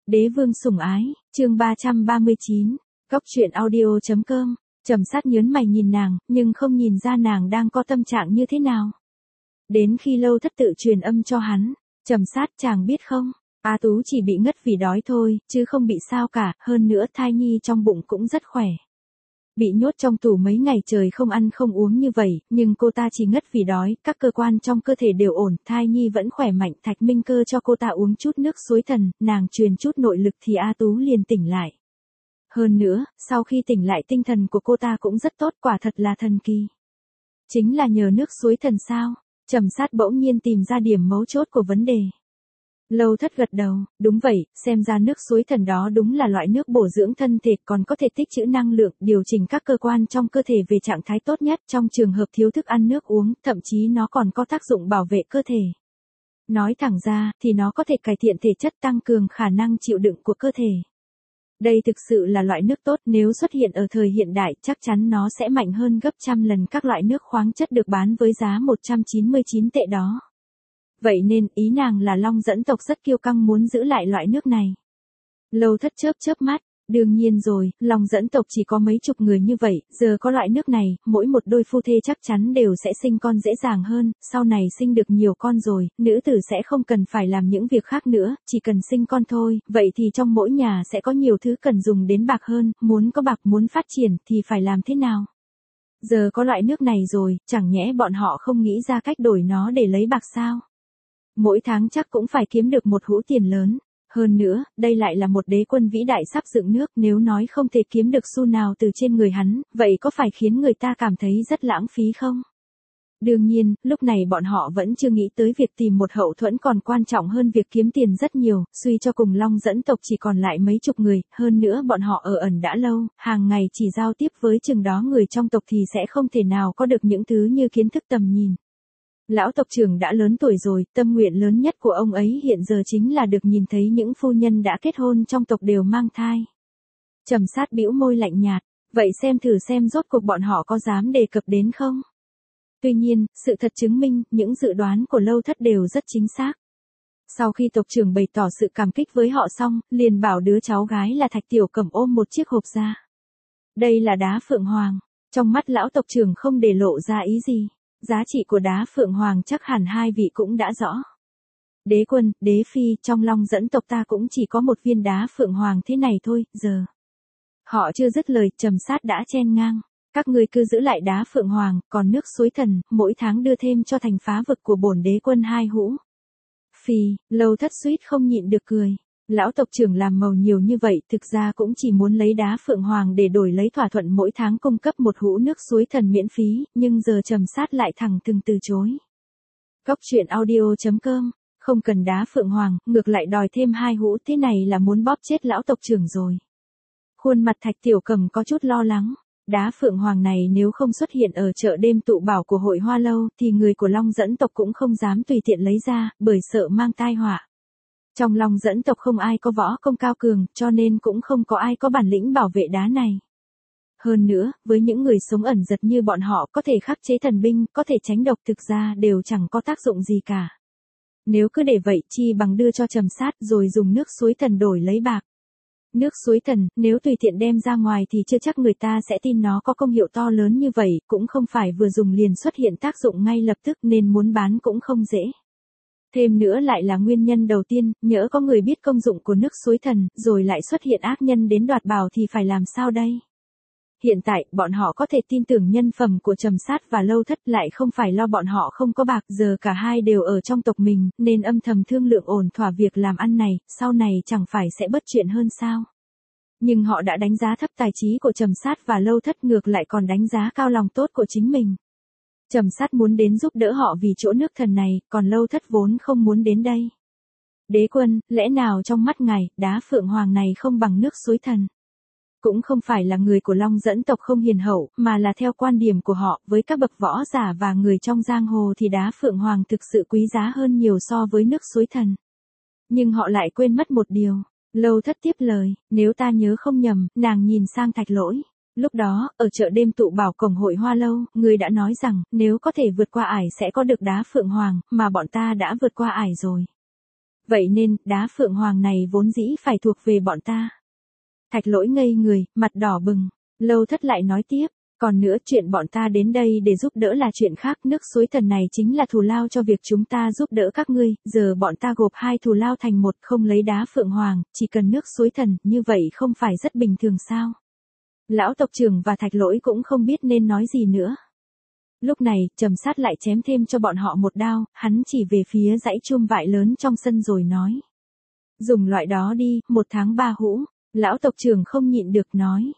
Đế vương sủng ái, chương 339, Cốc truyện audio.com, Trầm Sát nhớn mày nhìn nàng, nhưng không nhìn ra nàng đang có tâm trạng như thế nào. Đến khi Lâu Thất tự truyền âm cho hắn, Trầm Sát chàng biết không, A Tú chỉ bị ngất vì đói thôi, chứ không bị sao cả, hơn nữa thai nhi trong bụng cũng rất khỏe. Bị nhốt trong tủ mấy ngày trời không ăn không uống như vậy, nhưng cô ta chỉ ngất vì đói, các cơ quan trong cơ thể đều ổn, thai nhi vẫn khỏe mạnh. Thạch Minh Cơ cho cô ta uống chút nước suối thần, nàng truyền chút nội lực thì A Tú liền tỉnh lại. Hơn nữa, sau khi tỉnh lại tinh thần của cô ta cũng rất tốt, quả thật là thần kỳ. Chính là nhờ nước suối thần sao? Trầm Sát bỗng nhiên tìm ra điểm mấu chốt của vấn đề. Lâu Thất gật đầu, đúng vậy, xem ra nước suối thần đó đúng là loại nước bổ dưỡng thân thể, còn có thể tích trữ năng lượng, điều chỉnh các cơ quan trong cơ thể về trạng thái tốt nhất trong trường hợp thiếu thức ăn nước uống, thậm chí nó còn có tác dụng bảo vệ cơ thể. Nói thẳng ra, thì nó có thể cải thiện thể chất, tăng cường khả năng chịu đựng của cơ thể. Đây thực sự là loại nước tốt, nếu xuất hiện ở thời hiện đại, chắc chắn nó sẽ mạnh hơn gấp trăm lần các loại nước khoáng chất được bán với giá 199 tệ đó. Vậy nên, ý nàng là Long Dẫn tộc rất kiêu căng muốn giữ lại loại nước này. Lâu Thất chớp mắt, đương nhiên rồi, Long Dẫn tộc chỉ có mấy chục người như vậy, giờ có loại nước này, mỗi một đôi phu thê chắc chắn đều sẽ sinh con dễ dàng hơn, sau này sinh được nhiều con rồi, nữ tử sẽ không cần phải làm những việc khác nữa, chỉ cần sinh con thôi, vậy thì trong mỗi nhà sẽ có nhiều thứ cần dùng đến bạc hơn, muốn có bạc muốn phát triển thì phải làm thế nào? Giờ có loại nước này rồi, chẳng nhẽ bọn họ không nghĩ ra cách đổi nó để lấy bạc sao? Mỗi tháng chắc cũng phải kiếm được một hũ tiền lớn. Hơn nữa, đây lại là một đế quân vĩ đại sắp dựng nước, nếu nói không thể kiếm được xu nào từ trên người hắn, vậy có phải khiến người ta cảm thấy rất lãng phí không? Đương nhiên, lúc này bọn họ vẫn chưa nghĩ tới việc tìm một hậu thuẫn còn quan trọng hơn việc kiếm tiền rất nhiều, suy cho cùng Long Dẫn tộc chỉ còn lại mấy chục người, hơn nữa bọn họ ở ẩn đã lâu, hàng ngày chỉ giao tiếp với chừng đó người trong tộc thì sẽ không thể nào có được những thứ như kiến thức tầm nhìn. Lão tộc trưởng đã lớn tuổi rồi, tâm nguyện lớn nhất của ông ấy hiện giờ chính là được nhìn thấy những phu nhân đã kết hôn trong tộc đều mang thai. Trầm Sát bĩu môi lạnh nhạt, vậy xem thử xem rốt cuộc bọn họ có dám đề cập đến không? Tuy nhiên, sự thật chứng minh, những dự đoán của Lâu Thất đều rất chính xác. Sau khi tộc trưởng bày tỏ sự cảm kích với họ xong, liền bảo đứa cháu gái là Thạch Tiểu Cẩm ôm một chiếc hộp ra. Đây là đá phượng hoàng, trong mắt lão tộc trưởng không để lộ ra ý gì. Giá trị của đá phượng hoàng chắc hẳn hai vị cũng đã rõ. Đế quân, đế phi, trong Long Dẫn tộc ta cũng chỉ có một viên đá phượng hoàng thế này thôi, giờ. Họ chưa dứt lời, Trầm Sát đã chen ngang. Các ngươi cứ giữ lại đá phượng hoàng, còn nước suối thần, mỗi tháng đưa thêm cho thành phá vực của bổn đế quân 2 hũ. Phi, Lâu Thất suýt không nhịn được cười. Lão tộc trưởng làm màu nhiều như vậy, thực ra cũng chỉ muốn lấy đá phượng hoàng để đổi lấy thỏa thuận mỗi tháng cung cấp một hũ nước suối thần miễn phí, nhưng giờ Trầm Sát lại thẳng thừng từ chối. Cốc truyện audio.com, không cần đá phượng hoàng, ngược lại đòi thêm 2 hũ, thế này là muốn bóp chết lão tộc trưởng rồi. Khuôn mặt Thạch Tiểu Cẩm có chút lo lắng. Đá phượng hoàng này nếu không xuất hiện ở chợ đêm tụ bảo của hội Hoa Lâu thì người của Long Dẫn tộc cũng không dám tùy tiện lấy ra, bởi sợ mang tai họa. Trong Long Dẫn tộc không ai có võ công cao cường, cho nên cũng không có ai có bản lĩnh bảo vệ đá này. Hơn nữa, với những người sống ẩn giật như bọn họ có thể khắc chế thần binh, có thể tránh độc thực ra đều chẳng có tác dụng gì cả. Nếu cứ để vậy chi bằng đưa cho Trầm Sát rồi dùng nước suối thần đổi lấy bạc. Nước suối thần, nếu tùy tiện đem ra ngoài thì chưa chắc người ta sẽ tin nó có công hiệu to lớn như vậy, cũng không phải vừa dùng liền xuất hiện tác dụng ngay lập tức nên muốn bán cũng không dễ. Thêm nữa lại là nguyên nhân đầu tiên, nhỡ có người biết công dụng của nước suối thần, rồi lại xuất hiện ác nhân đến đoạt bảo thì phải làm sao đây? Hiện tại, bọn họ có thể tin tưởng nhân phẩm của Trầm Sát và Lâu Thất, lại không phải lo bọn họ không có bạc, giờ cả hai đều ở trong tộc mình, nên âm thầm thương lượng ổn thỏa việc làm ăn này, sau này chẳng phải sẽ bất chuyện hơn sao? Nhưng họ đã đánh giá thấp tài trí của Trầm Sát và Lâu Thất, ngược lại còn đánh giá cao lòng tốt của chính mình. Trầm Sát muốn đến giúp đỡ họ vì chỗ nước thần này, còn Lâu Thất vốn không muốn đến đây. Đế quân, lẽ nào trong mắt ngài, đá phượng hoàng này không bằng nước suối thần? Cũng không phải là người của Long Dẫn tộc không hiền hậu, mà là theo quan điểm của họ, với các bậc võ giả và người trong giang hồ thì đá phượng hoàng thực sự quý giá hơn nhiều so với nước suối thần. Nhưng họ lại quên mất một điều. Lâu Thất tiếp lời, nếu ta nhớ không nhầm, nàng nhìn sang Thạch Lỗi. Lúc đó, ở chợ đêm tụ bảo cổng hội Hoa Lâu, người đã nói rằng, nếu có thể vượt qua ải sẽ có được đá phượng hoàng, mà bọn ta đã vượt qua ải rồi. Vậy nên, đá phượng hoàng này vốn dĩ phải thuộc về bọn ta. Thạch Lỗi ngây người, mặt đỏ bừng. Lâu Thất lại nói tiếp, còn nữa chuyện bọn ta đến đây để giúp đỡ là chuyện khác, nước suối thần này chính là thù lao cho việc chúng ta giúp đỡ các ngươi, giờ bọn ta gộp hai thù lao thành một, không lấy đá phượng hoàng, chỉ cần nước suối thần, như vậy không phải rất bình thường sao? Lão tộc trưởng và Thạch Lỗi cũng không biết nên nói gì nữa. Lúc này, Trầm Sát lại chém thêm cho bọn họ một đao, hắn chỉ về phía dãy chum vại lớn trong sân rồi nói. Dùng loại đó đi, 1 tháng 3 hũ. Lão tộc trưởng không nhịn được nói.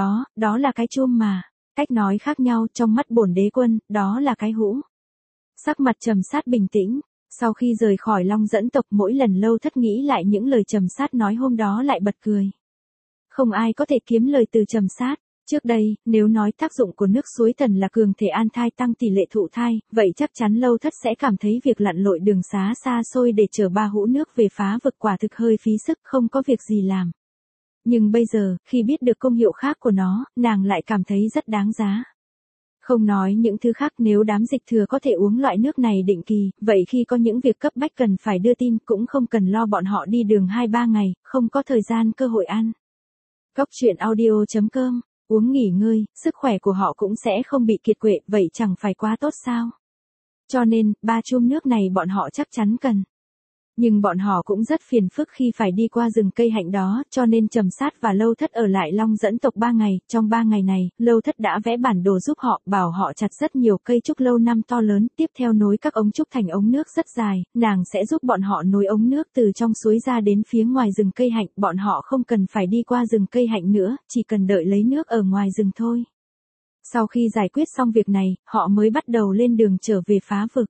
Đó là cái chum mà. Cách nói khác nhau, trong mắt bổn đế quân, đó là cái hũ. Sắc mặt Trầm Sát bình tĩnh. Sau khi rời khỏi Long Dẫn tộc, mỗi lần Lâu Thất nghĩ lại những lời Trầm Sát nói hôm đó lại bật cười. Không ai có thể kiếm lời từ Trầm Sát. Trước đây, nếu nói tác dụng của nước suối thần là cường thể an thai tăng tỷ lệ thụ thai, vậy chắc chắn Lâu Thất sẽ cảm thấy việc lặn lội đường xá xa xôi để chở 3 hũ nước về phá vực quả thực hơi phí sức, không có việc gì làm. Nhưng bây giờ, khi biết được công hiệu khác của nó, nàng lại cảm thấy rất đáng giá. Không nói những thứ khác, nếu đám dịch thừa có thể uống loại nước này định kỳ, vậy khi có những việc cấp bách cần phải đưa tin cũng không cần lo bọn họ đi đường 2-3 ngày, không có thời gian cơ hội ăn. Cóc truyện audio.com, uống nghỉ ngơi, sức khỏe của họ cũng sẽ không bị kiệt quệ, vậy chẳng phải quá tốt sao? Cho nên, 3 chum nước này bọn họ chắc chắn cần. Nhưng bọn họ cũng rất phiền phức khi phải đi qua rừng cây hạnh đó, cho nên Trầm Sát và Lâu Thất ở lại Long Dẫn tộc 3 ngày, trong 3 ngày này, Lâu Thất đã vẽ bản đồ giúp họ, bảo họ chặt rất nhiều cây trúc lâu năm to lớn, tiếp theo nối các ống trúc thành ống nước rất dài, nàng sẽ giúp bọn họ nối ống nước từ trong suối ra đến phía ngoài rừng cây hạnh, bọn họ không cần phải đi qua rừng cây hạnh nữa, chỉ cần đợi lấy nước ở ngoài rừng thôi. Sau khi giải quyết xong việc này, họ mới bắt đầu lên đường trở về phá vực.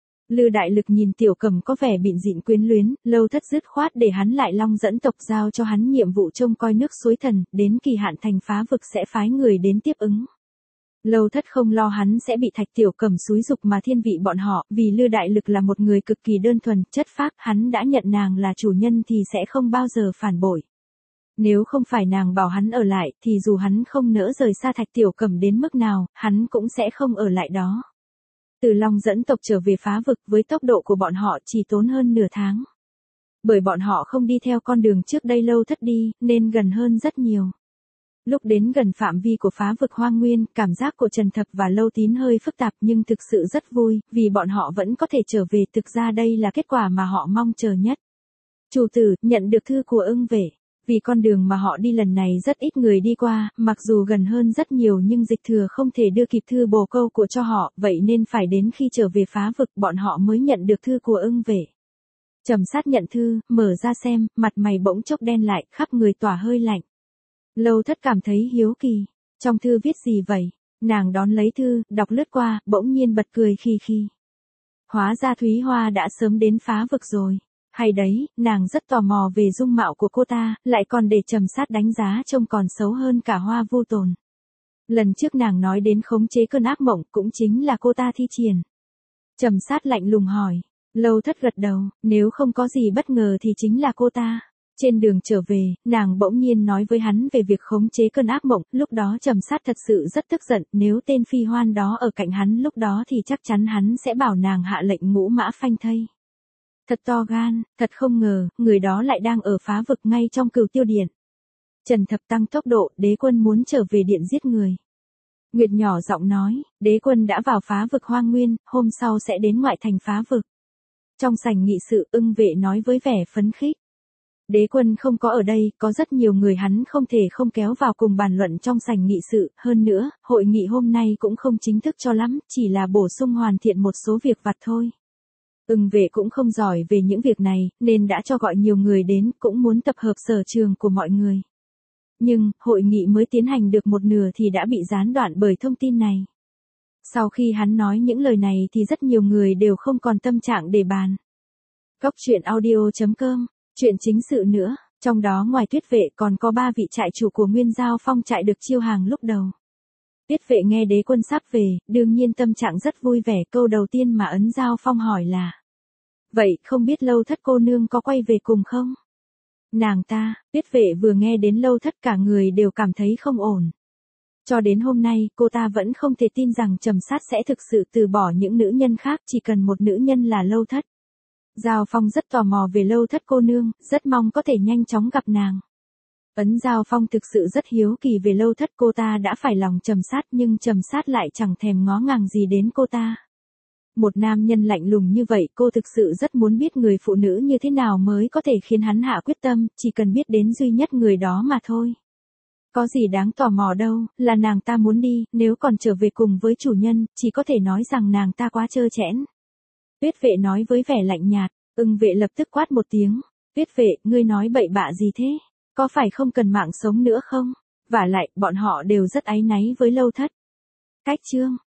Lư Đại Lực nhìn Tiểu Cẩm có vẻ bịn dịn quyến luyến, Lâu Thất dứt khoát để hắn lại Long Dẫn tộc, giao cho hắn nhiệm vụ trông coi nước suối thần, đến kỳ hạn thành phá vực sẽ phái người đến tiếp ứng. Lâu Thất không lo hắn sẽ bị Thạch Tiểu Cẩm xúi dục mà thiên vị bọn họ, vì Lư Đại Lực là một người cực kỳ đơn thuần, chất phác, hắn đã nhận nàng là chủ nhân thì sẽ không bao giờ phản bội. Nếu không phải nàng bảo hắn ở lại, thì dù hắn không nỡ rời xa Thạch Tiểu Cẩm đến mức nào, hắn cũng sẽ không ở lại đó. Từ Long Dẫn tộc trở về phá vực với tốc độ của bọn họ chỉ tốn hơn nửa tháng. Bởi bọn họ không đi theo con đường trước đây Lâu Thất đi, nên gần hơn rất nhiều. Lúc đến gần phạm vi của phá vực hoang nguyên, cảm giác của Trần Thập và Lâu Tín hơi phức tạp nhưng thực sự rất vui, vì bọn họ vẫn có thể trở về, thực ra đây là kết quả mà họ mong chờ nhất. Chủ tử, nhận được thư của ưng vệ. Vì con đường mà họ đi lần này rất ít người đi qua, mặc dù gần hơn rất nhiều nhưng dịch thừa không thể đưa kịp thư bồ câu của cho họ, vậy nên phải đến khi trở về phá vực bọn họ mới nhận được thư của ưng vệ. Trầm Sát nhận thư, mở ra xem, mặt mày bỗng chốc đen lại, khắp người tỏa hơi lạnh. Lâu Thất cảm thấy hiếu kỳ. Trong thư viết gì vậy? Nàng đón lấy thư, đọc lướt qua, bỗng nhiên bật cười khi. Hóa ra Thúy Hoa đã sớm đến phá vực rồi. Hay đấy, nàng rất tò mò về dung mạo của cô ta, lại còn để Trầm Sát đánh giá trông còn xấu hơn cả Hoa Vô Tồn. Lần trước nàng nói đến khống chế cơn ác mộng cũng chính là cô ta thi triển. Trầm Sát lạnh lùng hỏi. Lâu Thất gật đầu, nếu không có gì bất ngờ thì chính là cô ta. Trên đường trở về, nàng bỗng nhiên nói với hắn về việc khống chế cơn ác mộng, lúc đó Trầm Sát thật sự rất tức giận, nếu tên Phi Hoan đó ở cạnh hắn lúc đó thì chắc chắn hắn sẽ bảo nàng hạ lệnh ngũ mã phanh thây. Thật to gan, thật không ngờ, người đó lại đang ở phá vực ngay trong Cửu Tiêu Điện. Trần Thập tăng tốc độ, đế quân muốn trở về điện giết người. Nguyệt nhỏ giọng nói, đế quân đã vào phá vực hoang nguyên, hôm sau sẽ đến ngoại thành phá vực. Trong sảnh nghị sự, ưng vệ nói với vẻ phấn khích. Đế quân không có ở đây, có rất nhiều người hắn không thể không kéo vào cùng bàn luận trong sảnh nghị sự, hơn nữa, hội nghị hôm nay cũng không chính thức cho lắm, chỉ là bổ sung hoàn thiện một số việc vặt thôi. Ưng vệ cũng không giỏi về những việc này, nên đã cho gọi nhiều người đến, cũng muốn tập hợp sở trường của mọi người. Nhưng, hội nghị mới tiến hành được một nửa thì đã bị gián đoạn bởi thông tin này. Sau khi hắn nói những lời này thì rất nhiều người đều không còn tâm trạng để bàn. Cóc truyện audio.com, chuyện chính sự nữa, trong đó ngoài Tuyết vệ còn có 3 vị trại chủ của Nguyên Giao Phong trại được chiêu hàng lúc đầu. Tuyết vệ nghe đế quân sắp về, đương nhiên tâm trạng rất vui vẻ, câu đầu tiên mà Ấn Giao Phong hỏi là: vậy không biết Lâu Thất cô nương có quay về cùng không? Nàng ta, Tuyết vệ vừa nghe đến Lâu Thất cả người đều cảm thấy không ổn. Cho đến hôm nay, cô ta vẫn không thể tin rằng Trầm Sát sẽ thực sự từ bỏ những nữ nhân khác, chỉ cần một nữ nhân là Lâu Thất. Giao Phong rất tò mò về Lâu Thất cô nương, rất mong có thể nhanh chóng gặp nàng. Giao Phong thực sự rất hiếu kỳ về Lâu Thất, cô ta đã phải lòng Trầm Sát nhưng Trầm Sát lại chẳng thèm ngó ngàng gì đến cô ta. Một nam nhân lạnh lùng như vậy, cô thực sự rất muốn biết người phụ nữ như thế nào mới có thể khiến hắn hạ quyết tâm, chỉ cần biết đến duy nhất người đó mà thôi. Có gì đáng tò mò đâu, là nàng ta muốn đi, nếu còn trở về cùng với chủ nhân, chỉ có thể nói rằng nàng ta quá trơ trẽn. Tuyết Vệ nói với vẻ lạnh nhạt. Ưng Vệ lập tức quát một tiếng. Tuyết Vệ, ngươi nói bậy bạ gì thế? Có phải không cần mạng sống nữa không? Vả lại, bọn họ đều rất áy náy với Lâu Thất. Cách chương